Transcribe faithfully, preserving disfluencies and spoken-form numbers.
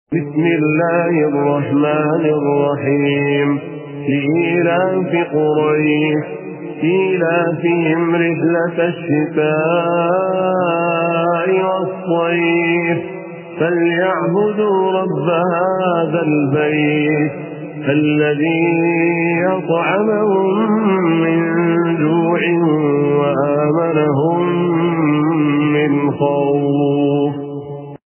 بسم الله الرحمن الرحيم لإيلاف قريش إيلافهم رحلة الشتاء والصيف فليعبدوا رب هذا البيت الذي يطعمهم